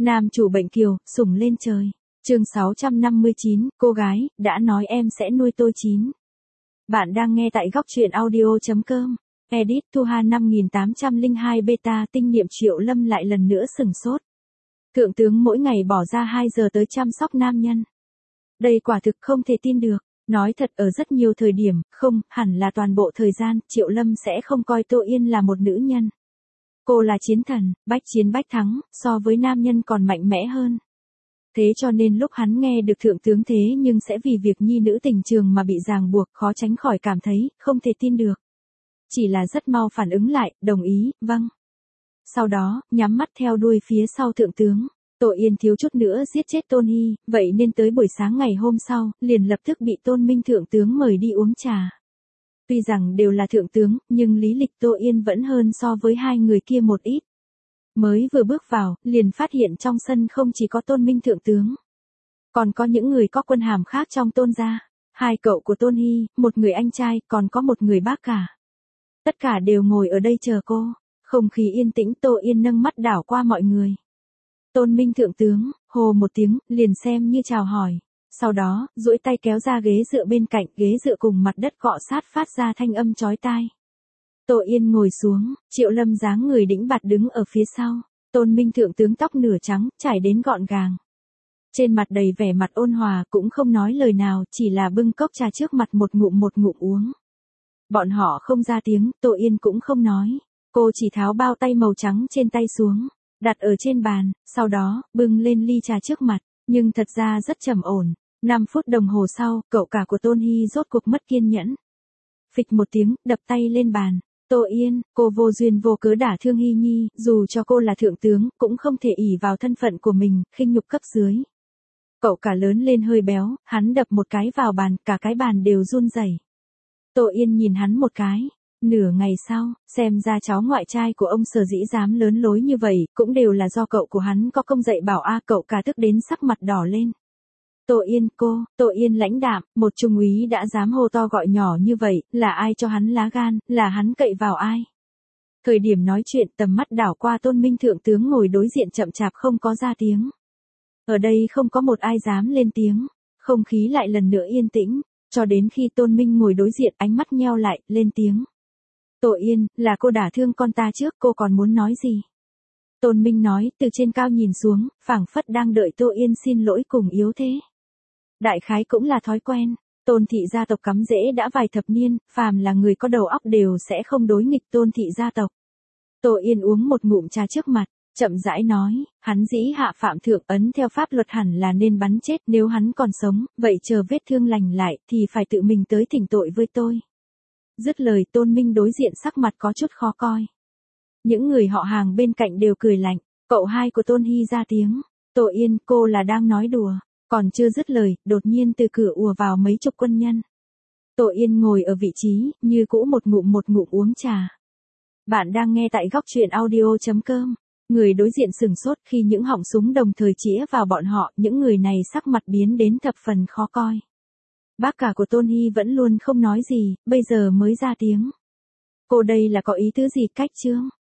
Nam chủ bệnh kiều, sủng lên trời. Chương 659, cô gái, đã nói em sẽ nuôi tôi chín. Bạn đang nghe tại góc truyện audio.com. Edit Thu Hà 5802 beta tinh niệm Triệu Lâm lại lần nữa sừng sốt. Thượng tướng mỗi ngày bỏ ra 2 giờ tới chăm sóc nam nhân. Đây quả thực không thể tin được. Nói thật ở rất nhiều thời điểm, không, hẳn là toàn bộ thời gian, Triệu Lâm sẽ không coi Tô Yên là một nữ nhân. Cô là chiến thần, bách chiến bách thắng, so với nam nhân còn mạnh mẽ hơn. Thế cho nên lúc hắn nghe được thượng tướng thế nhưng sẽ vì việc nhi nữ tình trường mà bị ràng buộc, khó tránh khỏi cảm thấy, không thể tin được. Chỉ là rất mau phản ứng lại, đồng ý, vâng. Sau đó, nhắm mắt theo đuôi phía sau thượng tướng. Tô Yên thiếu chút nữa giết chết Tôn Hy, vậy nên tới buổi sáng ngày hôm sau, liền lập tức bị Tôn Minh thượng tướng mời đi uống trà. Tuy rằng đều là thượng tướng, nhưng lý lịch Tô Yên vẫn hơn so với hai người kia một ít. Mới vừa bước vào, liền phát hiện trong sân không chỉ có Tôn Minh thượng tướng. Còn có những người có quân hàm khác trong Tôn gia. Hai cậu của Tôn Hy, một người anh trai, còn có một người bác cả. Tất cả đều ngồi ở đây chờ cô. Không khí yên tĩnh, Tô Yên nâng mắt đảo qua mọi người. Tôn Minh thượng tướng, hô một tiếng, liền xem như chào hỏi. Sau đó, duỗi tay kéo ra ghế dựa bên cạnh, ghế dựa cùng mặt đất cọ sát phát ra thanh âm chói tai. Tô Yên ngồi xuống, Triệu Lâm dáng người đĩnh bạt đứng ở phía sau. Tôn Minh thượng tướng tóc nửa trắng, trải đến gọn gàng. Trên mặt đầy vẻ mặt ôn hòa, cũng không nói lời nào, chỉ là bưng cốc trà trước mặt một ngụm uống. Bọn họ không ra tiếng, Tô Yên cũng không nói. Cô chỉ tháo bao tay màu trắng trên tay xuống, đặt ở trên bàn, sau đó, bưng lên ly trà trước mặt, nhưng thật ra rất trầm ổn. 5 phút đồng hồ sau, cậu cả của Tôn Hy rốt cuộc mất kiên nhẫn. Phịch một tiếng, đập tay lên bàn. Tô Yên, cô vô duyên vô cớ đả thương Hy Nhi, dù cho cô là thượng tướng, cũng không thể ỷ vào thân phận của mình, khinh nhục cấp dưới. Cậu cả lớn lên hơi béo, hắn đập một cái vào bàn, cả cái bàn đều run rẩy. Tô Yên nhìn hắn một cái. Nửa ngày sau, xem ra cháu ngoại trai của ông Sở dĩ dám lớn lối như vậy, cũng đều là do cậu của hắn có công dạy bảo cậu cả tức đến sắc mặt đỏ lên. Tô Yên lãnh đạm, một trung úy đã dám hô to gọi nhỏ như vậy, là ai cho hắn lá gan, là hắn cậy vào ai. Thời điểm nói chuyện tầm mắt đảo qua Tôn Minh thượng tướng ngồi đối diện chậm chạp không có ra tiếng. Ở đây không có một ai dám lên tiếng, không khí lại lần nữa yên tĩnh, cho đến khi Tôn Minh ngồi đối diện ánh mắt nheo lại, lên tiếng. Tô Yên, là cô đả thương con ta trước, cô còn muốn nói gì? Tôn Minh nói, từ trên cao nhìn xuống, phảng phất đang đợi Tô Yên xin lỗi cùng yếu thế. Đại khái cũng là thói quen, Tôn thị gia tộc cắm rễ đã vài thập niên, phàm là người có đầu óc đều sẽ không đối nghịch Tôn thị gia tộc. Tô Yên uống một ngụm trà trước mặt, chậm rãi nói, hắn dĩ hạ phạm thượng ấn theo pháp luật hẳn là nên bắn chết, nếu hắn còn sống, vậy chờ vết thương lành lại thì phải tự mình tới thỉnh tội với tôi. Dứt lời Tôn Minh đối diện sắc mặt có chút khó coi. Những người họ hàng bên cạnh đều cười lạnh, cậu hai của Tôn Hy ra tiếng. Tô Yên, cô là đang nói đùa. Còn chưa dứt lời, đột nhiên từ cửa ùa vào mấy chục quân nhân. Tô Yên ngồi ở vị trí, như cũ một ngụm uống trà. Bạn đang nghe tại góc truyện audio.com. Người đối diện sừng sốt khi những họng súng đồng thời chĩa vào bọn họ, những người này sắc mặt biến đến thập phần khó coi. Bác cả của Tôn Hy vẫn luôn không nói gì, bây giờ mới ra tiếng. Cô đây là có ý tứ gì cách chương?